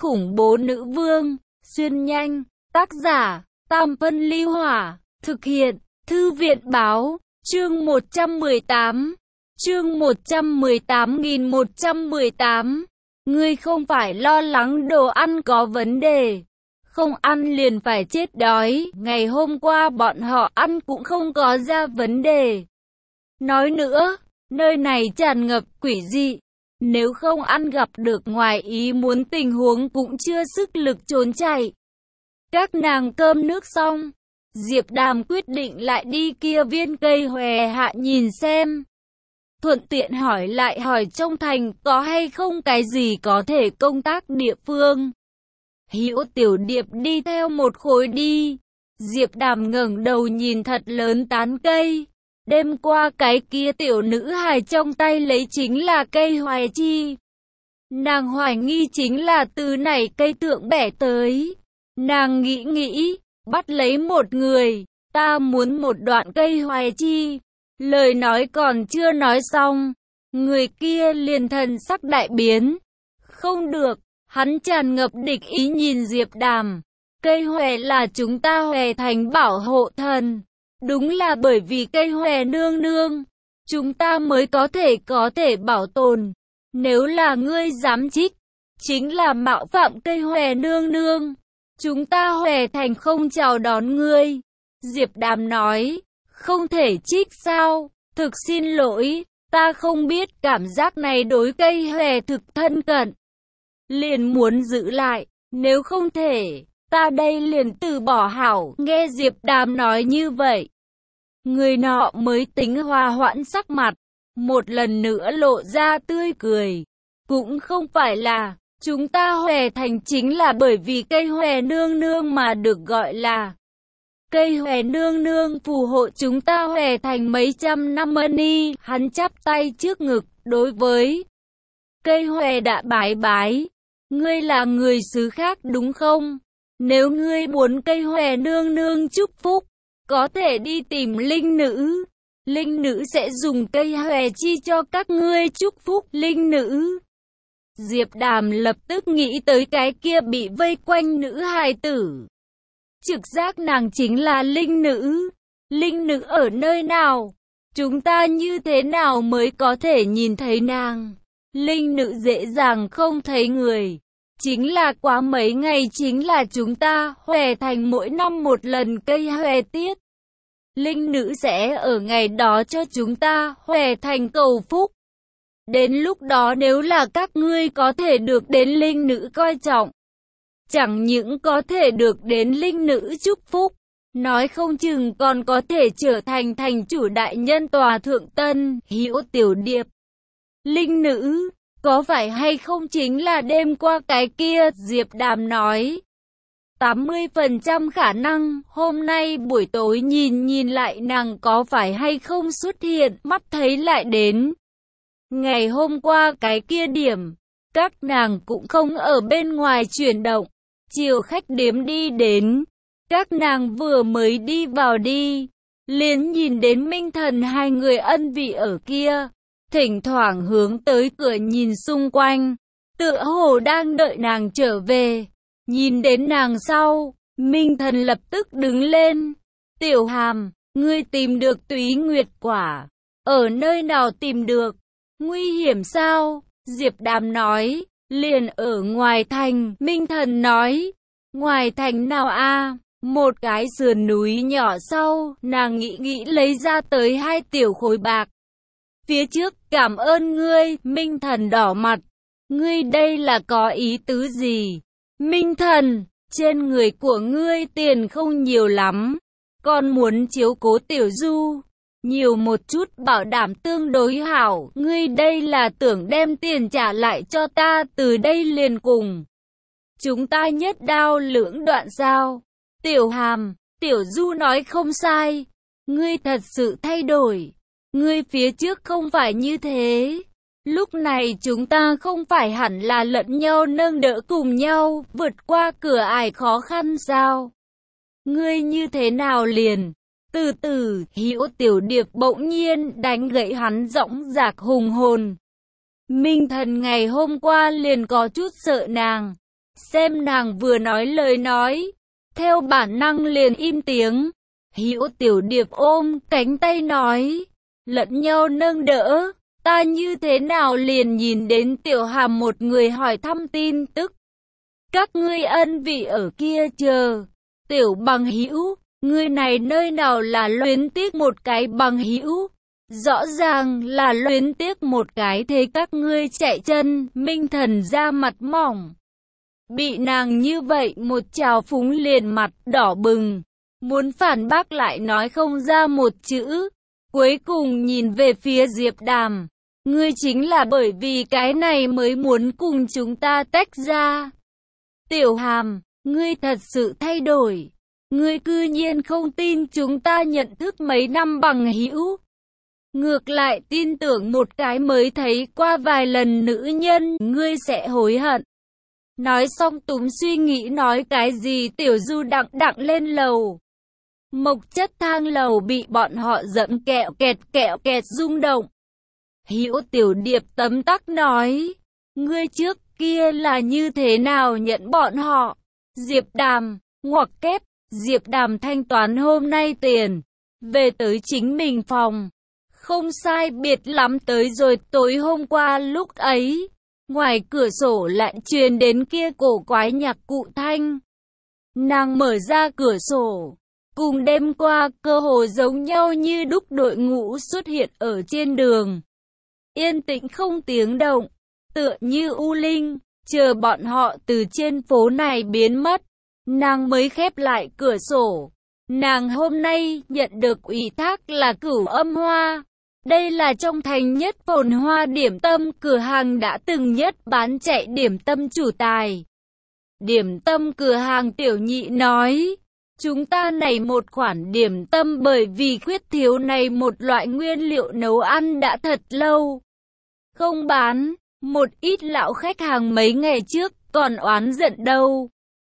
khủng bố nữ vương, xuyên nhanh, tác giả, Tam Phân Ly Hỏa, thực hiện, Thư viện báo, chương 118, chương 118.118, ngươi không phải lo lắng đồ ăn có vấn đề, không ăn liền phải chết đói, ngày hôm qua bọn họ ăn cũng không có ra vấn đề. Nói nữa, nơi này tràn ngập quỷ dị, nếu không ăn gặp được ngoài ý muốn tình huống cũng chưa sức lực trốn chạy. Các nàng cơm nước xong, Diệp Đàm quyết định lại đi kia viên cây hòe hạ nhìn xem. Thuận tiện hỏi lại hỏi trong thành có hay không cái gì có thể công tác địa phương. Hữu Tiểu Điệp đi theo một khối đi. Diệp Đàm ngẩng đầu nhìn thật lớn tán cây. Đêm qua cái kia tiểu nữ hài trong tay lấy chính là cây hoài chi. Nàng hoài nghi chính là từ này cây thượng bẻ tới. Nàng nghĩ, bắt lấy một người, ta muốn một đoạn cây hoài chi. Lời nói còn chưa nói xong, người kia liền thần sắc đại biến. Không được, hắn tràn ngập địch ý nhìn Diệp Đàm. Cây hòe là chúng ta Hòe Thành bảo hộ thần. Đúng là bởi vì cây hòe nương nương, chúng ta mới có thể bảo tồn. Nếu là ngươi dám trích, chính là mạo phạm cây hòe nương nương. Chúng ta Hòe Thành không chào đón ngươi. Diệp Đàm nói, không thể trích sao? Thực xin lỗi, ta không biết cảm giác này đối cây hòe thực thân cận. Liền muốn giữ lại, nếu không thể, ta đây liền từ bỏ hảo. Nghe Diệp Đàm nói như vậy, người nọ mới tính hòa hoãn sắc mặt, một lần nữa lộ ra tươi cười. Cũng không phải là, chúng ta Hòe Thành chính là bởi vì cây hòe nương nương mà được gọi là. Cây hòe nương nương phù hộ chúng ta Hòe Thành mấy trăm năm ni. Hắn chắp tay trước ngực, đối với cây hòe đã bái. Ngươi là người xứ khác đúng không? Nếu ngươi muốn cây hòe nương nương chúc phúc, có thể đi tìm linh nữ. Linh nữ sẽ dùng cây hòe chi cho các ngươi chúc phúc. Linh nữ. Diệp Đàm lập tức nghĩ tới cái kia bị vây quanh nữ hài tử. Trực giác nàng chính là linh nữ. Linh nữ ở nơi nào? Chúng ta như thế nào mới có thể nhìn thấy nàng? Linh nữ dễ dàng không thấy người. Chính là quá mấy ngày chính là chúng ta Hòe Thành mỗi năm một lần cây hòe tiết. Linh nữ sẽ ở ngày đó cho chúng ta Hòe Thành cầu phúc. Đến lúc đó nếu là các ngươi có thể được đến linh nữ coi trọng, chẳng những có thể được đến linh nữ chúc phúc, nói không chừng còn có thể trở thành thành chủ đại nhân tòa thượng tân. Hữu Tiểu Điệp, linh nữ, có phải hay không chính là đêm qua cái kia? Diệp Đàm nói, 80% khả năng, hôm nay buổi tối nhìn lại nàng có phải hay không xuất hiện, mắt thấy lại đến. Ngày hôm qua cái kia điểm, các nàng cũng không ở bên ngoài chuyển động, chiều khách điếm đi đến. Các nàng vừa mới đi vào đi, liền nhìn đến Minh Thần hai người ân vị ở kia, thỉnh thoảng hướng tới cửa nhìn xung quanh, tựa hồ đang đợi nàng trở về. Nhìn đến nàng sau, Minh Thần lập tức đứng lên. Tiểu Hàm, ngươi tìm được Túy Nguyệt quả, ở nơi nào tìm được? Nguy hiểm sao? Diệp Đàm nói, liền ở ngoài thành. Minh Thần nói, ngoài thành nào a? Một cái sườn núi nhỏ sau, nàng nghĩ lấy ra tới 2 tiểu khối bạc. Phía trước, cảm ơn ngươi. Minh Thần đỏ mặt, ngươi đây là có ý tứ gì? Minh Thần, trên người của ngươi tiền không nhiều lắm, còn muốn chiếu cố Tiểu Du nhiều một chút, bảo đảm tương đối hảo. Ngươi đây là tưởng đem tiền trả lại cho ta, từ đây liền cùng chúng ta nhất đao lưỡng đoạn sao? Tiểu Hàm, Tiểu Du nói không sai, ngươi thật sự thay đổi, ngươi phía trước không phải như thế. Lúc này chúng ta không phải hẳn là lẫn nhau nâng đỡ cùng nhau vượt qua cửa ải khó khăn sao? Ngươi như thế nào liền? Từ từ, Hữu Tiểu Điệp bỗng nhiên đánh gãy hắn dõng dạc hùng hồn. Minh Thần ngày hôm qua liền có chút sợ nàng, xem nàng vừa nói lời nói, theo bản năng liền im tiếng. Hữu Tiểu Điệp ôm cánh tay nói, lẫn nhau nâng đỡ, ta như thế nào liền nhìn đến Tiểu Hàm một người hỏi thăm tin tức. Các ngươi ân vị ở kia chờ. Tiểu bằng hữu, ngươi này nơi nào là luyến tiếc một cái bằng hữu, rõ ràng là luyến tiếc một cái, thế các ngươi chạy chân. Minh Thần ra mặt mỏng, bị nàng như vậy một trào phúng liền mặt đỏ bừng, muốn phản bác lại nói không ra một chữ, cuối cùng nhìn về phía Diệp Đàm, ngươi chính là bởi vì cái này mới muốn cùng chúng ta tách ra. Tiểu Hàm, ngươi thật sự thay đổi, ngươi cư nhiên không tin chúng ta nhận thức mấy năm bằng hữu, ngược lại tin tưởng một cái mới thấy qua vài lần nữ nhân, ngươi sẽ hối hận. Nói xong túm suy nghĩ nói cái gì. Tiểu Du đặng lên lầu. Mộc chất thang lầu bị bọn họ dẫm kẹo kẹt rung động. Hữu Tiểu Điệp tấm tắc nói, ngươi trước kia là như thế nào nhận bọn họ? Diệp Đàm, ngoặc kép, Diệp Đàm thanh toán hôm nay tiền, về tới chính mình phòng. Không sai biệt lắm tới rồi. Tối hôm qua lúc ấy, ngoài cửa sổ lại truyền đến kia cổ quái nhạc cụ thanh. Nàng mở ra cửa sổ, cùng đêm qua cơ hồ giống nhau như đúc, đội ngũ xuất hiện ở trên đường. Yên tĩnh không tiếng động, tựa như u linh, chờ bọn họ từ trên phố này biến mất. Nàng mới khép lại cửa sổ. Nàng hôm nay nhận được ủy thác là Cửu Âm Hoa. Đây là trong thành nhất phồn hoa điểm tâm cửa hàng đã từng nhất bán chạy điểm tâm chủ tài. Điểm tâm cửa hàng Tiểu Nhị nói, chúng ta này một khoản điểm tâm bởi vì khuyết thiếu này một loại nguyên liệu nấu ăn đã thật lâu không bán, một ít lão khách hàng mấy ngày trước còn oán giận đâu.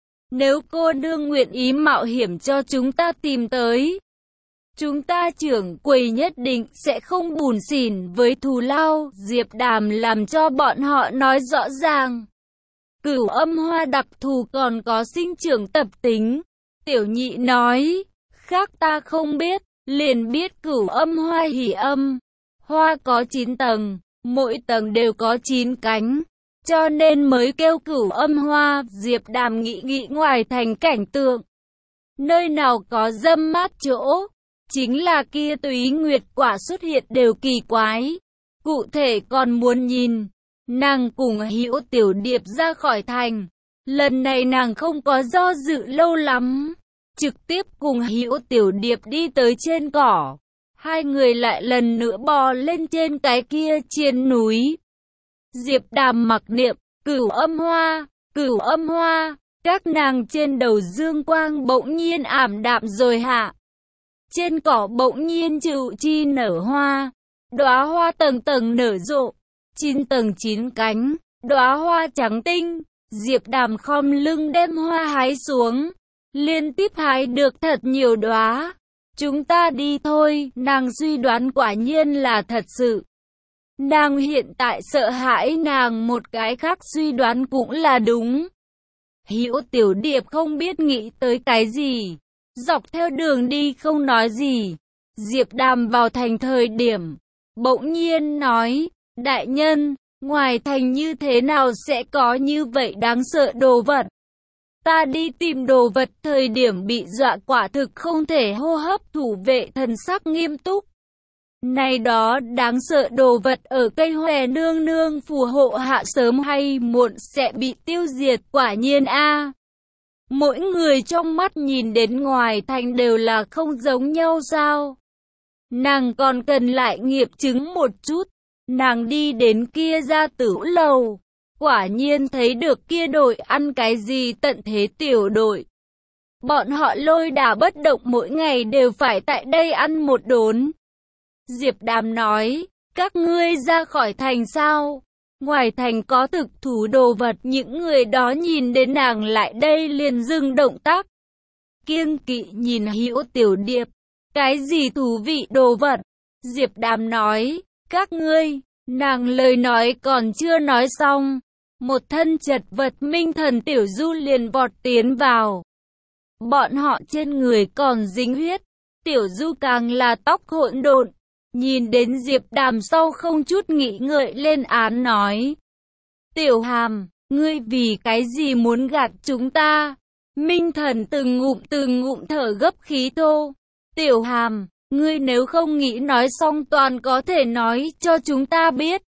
Nếu cô nương nguyện ý mạo hiểm cho chúng ta tìm tới, chúng ta trưởng quầy nhất định sẽ không bủn xỉn với thù lao. Diệp Đàm làm cho bọn họ nói rõ ràng. Cửu Âm Hoa đặc thù còn có sinh trưởng tập tính. Tiểu Nhị nói, khác ta không biết, liền biết Cửu Âm Hoa hỉ âm. Hoa có 9 tầng, mỗi tầng đều có 9 cánh, cho nên mới kêu Cửu Âm Hoa. Diệp Đàm nghĩ ngoài thành cảnh tượng, nơi nào có dâm mát chỗ, chính là kia túy nguyệt quả xuất hiện đều kỳ quái. Cụ thể còn muốn nhìn. Nàng cùng Hữu Tiểu Điệp ra khỏi thành. Lần này nàng không có do dự lâu lắm, trực tiếp cùng Hữu Tiểu Điệp đi tới trên cỏ. Hai người lại lần nữa bò lên trên cái kia trên núi. Diệp Đàm mặc niệm, Cửu Âm Hoa, Cửu Âm Hoa. Các nàng trên đầu dương quang bỗng nhiên ảm đạm rồi hạ. Trên cỏ bỗng nhiên chịu chi nở hoa. Đóa hoa tầng tầng nở rộ, 9 tầng 9 cánh, đóa hoa trắng tinh. Diệp Đàm khom lưng đem hoa hái xuống, liên tiếp hái được thật nhiều đóa. Chúng ta đi thôi. Nàng suy đoán quả nhiên là thật sự. Nàng hiện tại sợ hãi nàng một cái khác suy đoán cũng là đúng. Hữu Tiểu Điệp không biết nghĩ tới cái gì, dọc theo đường đi không nói gì. Diệp Đàm vào thành thời điểm, bỗng nhiên nói, đại nhân, ngoài thành như thế nào sẽ có như vậy đáng sợ đồ vật? Ta đi tìm đồ vật thời điểm bị dọa quả thực không thể hô hấp. Thủ vệ thần sắc nghiêm túc. Này đó đáng sợ đồ vật ở cây hòe nương nương phù hộ hạ sớm hay muộn sẽ bị tiêu diệt. Quả nhiên a, mỗi người trong mắt nhìn đến ngoài thành đều là không giống nhau sao? Nàng còn cần lại nghiệm chứng một chút. Nàng đi đến kia gia tử lầu, quả nhiên thấy được kia đội ăn cái gì tận thế tiểu đội. Bọn họ lôi đả bất động mỗi ngày đều phải tại đây ăn một đốn. Diệp Đàm nói, các ngươi ra khỏi thành sao? Ngoài thành có thực thú đồ vật. Những người đó nhìn đến nàng lại đây liền dừng động tác, kiêng kỵ nhìn Hữu Tiểu Điệp. Cái gì thú vị đồ vật? Diệp Đàm nói, các ngươi. Nàng lời nói còn chưa nói xong, một thân chật vật Minh Thần Tiểu Du liền vọt tiến vào. Bọn họ trên người còn dính huyết, Tiểu Du càng là tóc hỗn độn. Nhìn đến Diệp Đàm sau không chút nghĩ ngợi lên án nói. Tiểu Hàm, ngươi vì cái gì muốn gạt chúng ta? Minh Thần từng ngụm thở gấp khí thô. Tiểu Hàm, ngươi nếu không nghĩ nói xong toàn có thể nói cho chúng ta biết.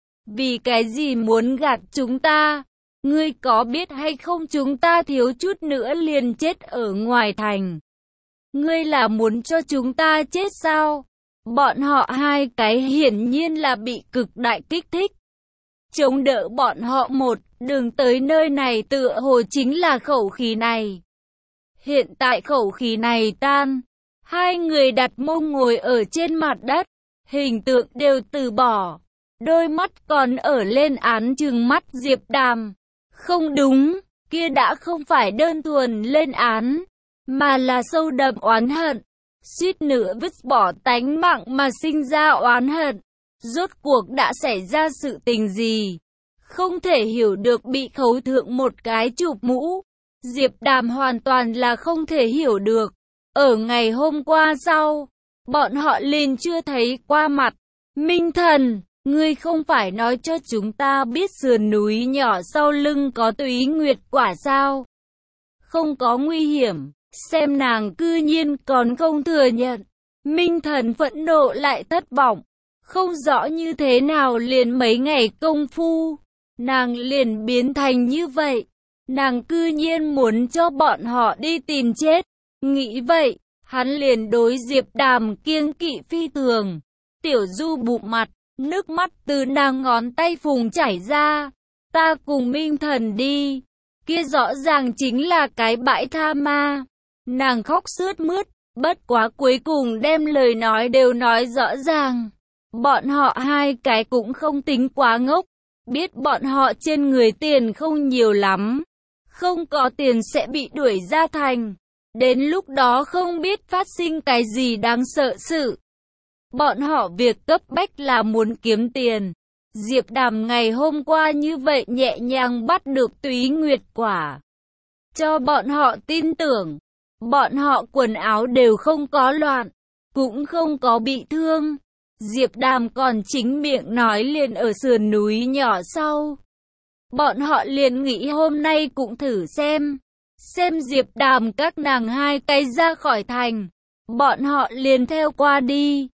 Vì cái gì muốn gạt chúng ta? Ngươi có biết hay không chúng ta thiếu chút nữa liền chết ở ngoài thành. Ngươi là muốn cho chúng ta chết sao? Bọn họ hai cái hiển nhiên là bị cực đại kích thích. Chống đỡ bọn họ một đường tới nơi này tựa hồ chính là khẩu khí này. Hiện tại khẩu khí này tan. Hai người đặt mông ngồi ở trên mặt đất. Hình tượng đều từ bỏ. Đôi mắt còn ở lên án trừng mắt Diệp Đàm. Không đúng, kia đã không phải đơn thuần lên án, mà là sâu đậm oán hận. Suýt nữa vứt bỏ tánh mạng mà sinh ra oán hận. Rốt cuộc đã xảy ra sự tình gì? Không thể hiểu được bị khấu thượng một cái chụp mũ. Diệp Đàm hoàn toàn là không thể hiểu được. Ở ngày hôm qua sau, bọn họ liền chưa thấy qua mặt. Minh Thần, ngươi không phải nói cho chúng ta biết sườn núi nhỏ sau lưng có túy nguyệt quả sao? Không có nguy hiểm. Xem nàng cư nhiên còn không thừa nhận. Minh Thần phẫn nộ lại thất vọng. Không rõ như thế nào liền mấy ngày công phu, nàng liền biến thành như vậy. Nàng cư nhiên muốn cho bọn họ đi tìm chết. Nghĩ vậy, hắn liền đối Diệp Đàm kiêng kỵ phi thường. Tiểu Du bụm mặt, nước mắt từ nàng ngón tay phùng chảy ra. Ta cùng Minh Thần đi. Kia rõ ràng chính là cái bãi tha ma. Nàng khóc sướt mướt, bất quá cuối cùng đem lời nói đều nói rõ ràng. Bọn họ hai cái cũng không tính quá ngốc, biết bọn họ trên người tiền không nhiều lắm. Không có tiền sẽ bị đuổi ra thành. Đến lúc đó không biết phát sinh cái gì đáng sợ sự. Bọn họ việc cấp bách là muốn kiếm tiền. Diệp Đàm ngày hôm qua như vậy nhẹ nhàng bắt được túy nguyệt quả. Cho bọn họ tin tưởng. Bọn họ quần áo đều không có loạn, cũng không có bị thương. Diệp Đàm còn chính miệng nói liền ở sườn núi nhỏ sau. Bọn họ liền nghĩ hôm nay cũng thử xem Diệp Đàm các nàng hai cái ra khỏi thành. Bọn họ liền theo qua đi.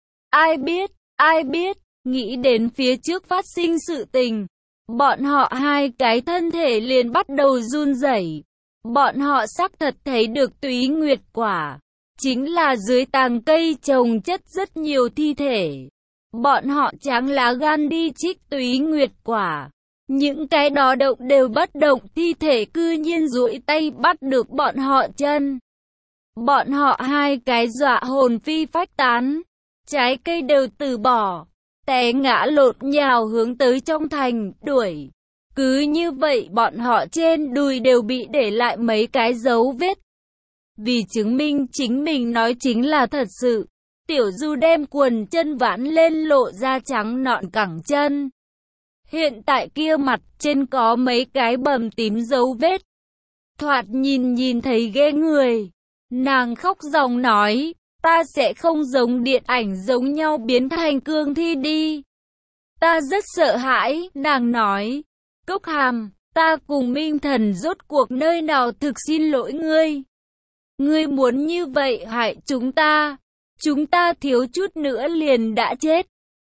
Ai biết, nghĩ đến phía trước phát sinh sự tình. Bọn họ hai cái thân thể liền bắt đầu run rẩy. Bọn họ xác thật thấy được túy nguyệt quả, chính là dưới tàng cây trồng chất rất nhiều thi thể. Bọn họ tráng lá gan đi trích túy nguyệt quả. Những cái đó động đều bất động, thi thể cư nhiên duỗi tay bắt được bọn họ chân. Bọn họ hai cái dọa hồn phi phách tán, trái cây đều từ bỏ, té ngã lộn nhào hướng tới trong thành, đuổi. Cứ như vậy bọn họ trên đùi đều bị để lại mấy cái dấu vết. Vì chứng minh chính mình nói chính là thật sự, Tiểu Du đem quần chân vãn lên lộ ra trắng nõn cẳng chân. Hiện tại kia mặt trên có mấy cái bầm tím dấu vết. Thoạt nhìn thấy ghê người. Nàng khóc ròng nói, ta sẽ không giống điện ảnh giống nhau biến thành cương thi đi. Ta rất sợ hãi, nàng nói. Cốc Hàm, ta cùng Minh Thần rốt cuộc nơi nào thực xin lỗi ngươi. Ngươi muốn như vậy hại chúng ta thiếu chút nữa liền đã chết.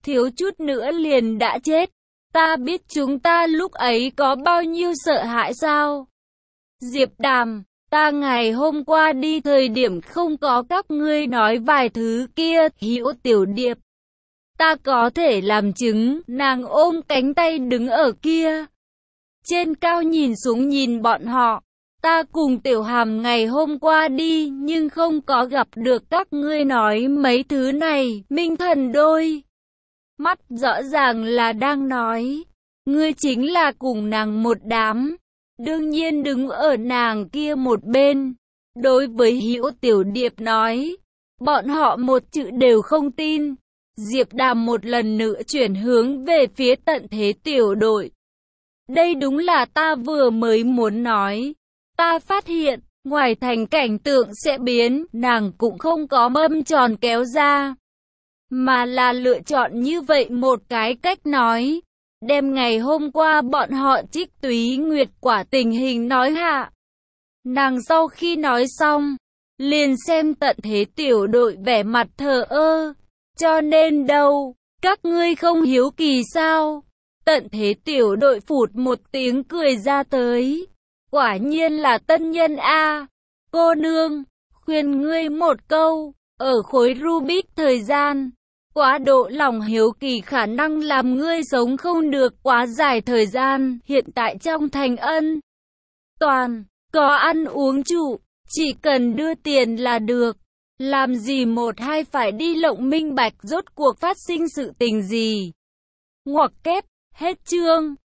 Ta biết chúng ta lúc ấy có bao nhiêu sợ hãi sao? Diệp Đàm, ta ngày hôm qua đi thời điểm không có các ngươi nói vài thứ kia, Hữu Tiểu Điệp. Ta có thể làm chứng, nàng ôm cánh tay đứng ở kia. Trên cao nhìn xuống nhìn bọn họ. Ta cùng Tiểu Hàm ngày hôm qua đi nhưng không có gặp được các ngươi nói mấy thứ này. Minh Thần đôi mắt rõ ràng là đang nói. Ngươi chính là cùng nàng một đám. Đương nhiên đứng ở nàng kia một bên. Đối với Hữu Tiểu Điệp nói. Bọn họ một chữ đều không tin. Diệp Đàm một lần nữa chuyển hướng về phía tận thế tiểu đội. Đây đúng là ta vừa mới muốn nói. Ta phát hiện, ngoài thành cảnh tượng sẽ biến, nàng cũng không có mâm tròn kéo ra, mà là lựa chọn như vậy một cái cách nói. Đem ngày hôm qua bọn họ trích Túy Nguyệt quả tình hình nói hạ. Nàng sau khi nói xong, liền xem Tận Thế tiểu đội vẻ mặt thờ ơ. Cho nên đâu, các ngươi không hiếu kỳ sao? Tận Thế tiểu đội phụt một tiếng cười ra tới. Quả nhiên là tân nhân a. Cô nương, khuyên ngươi một câu, ở khối Rubik thời gian, quá độ lòng hiếu kỳ khả năng làm ngươi sống không được quá dài thời gian. Hiện tại trong thành ân toàn, có ăn uống trụ, chỉ cần đưa tiền là được. Làm gì một hai phải đi lộng minh bạch rốt cuộc phát sinh sự tình gì. Ngoặc kép, hết chương.